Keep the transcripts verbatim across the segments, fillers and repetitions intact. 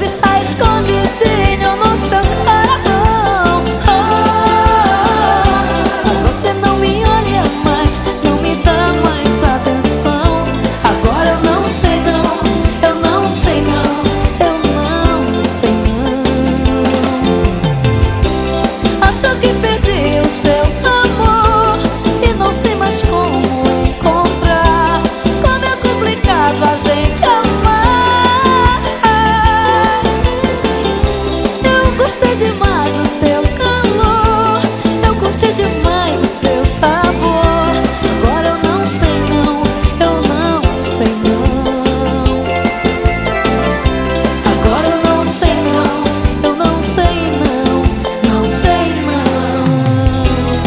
deve estar escondidinho no seu coração. Oh, mas você não me olha mais, não me dá mais atenção. Agora eu não sei não, eu não sei não, eu não sei não. Achou que perdi o seu amor e não sei mais como encontrar. Como é complicado a gente amar. Eu gostei demais do teu calor, eu gostei demais do teu sabor. Agora eu não sei não, eu não sei não. Agora eu não sei não, eu não sei não, não sei não.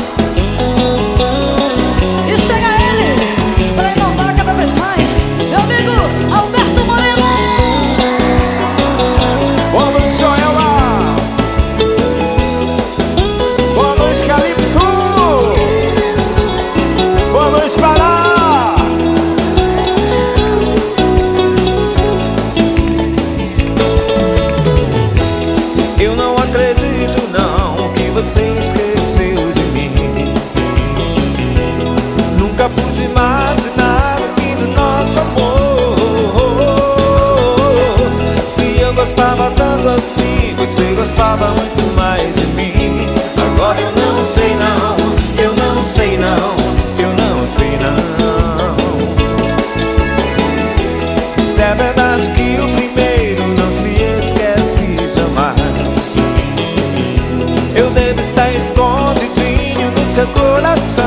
E chega ele, pra inovar cada vez mais, meu amigo Alberto Moreno. Boa noite, Joela. Boa noite, Calypso. Boa noite, Pará. Eu não acredito não que você esqueceu de mim. Nunca pude imaginar o fim do nosso amor. Se eu gostava tanto assim, você gostava muito mais de mim. Agora eu não sei não, eu não sei não, eu não sei não. Se é verdade que o primeiro não se esquece jamais, eu devo estar escondidinho no seu coração.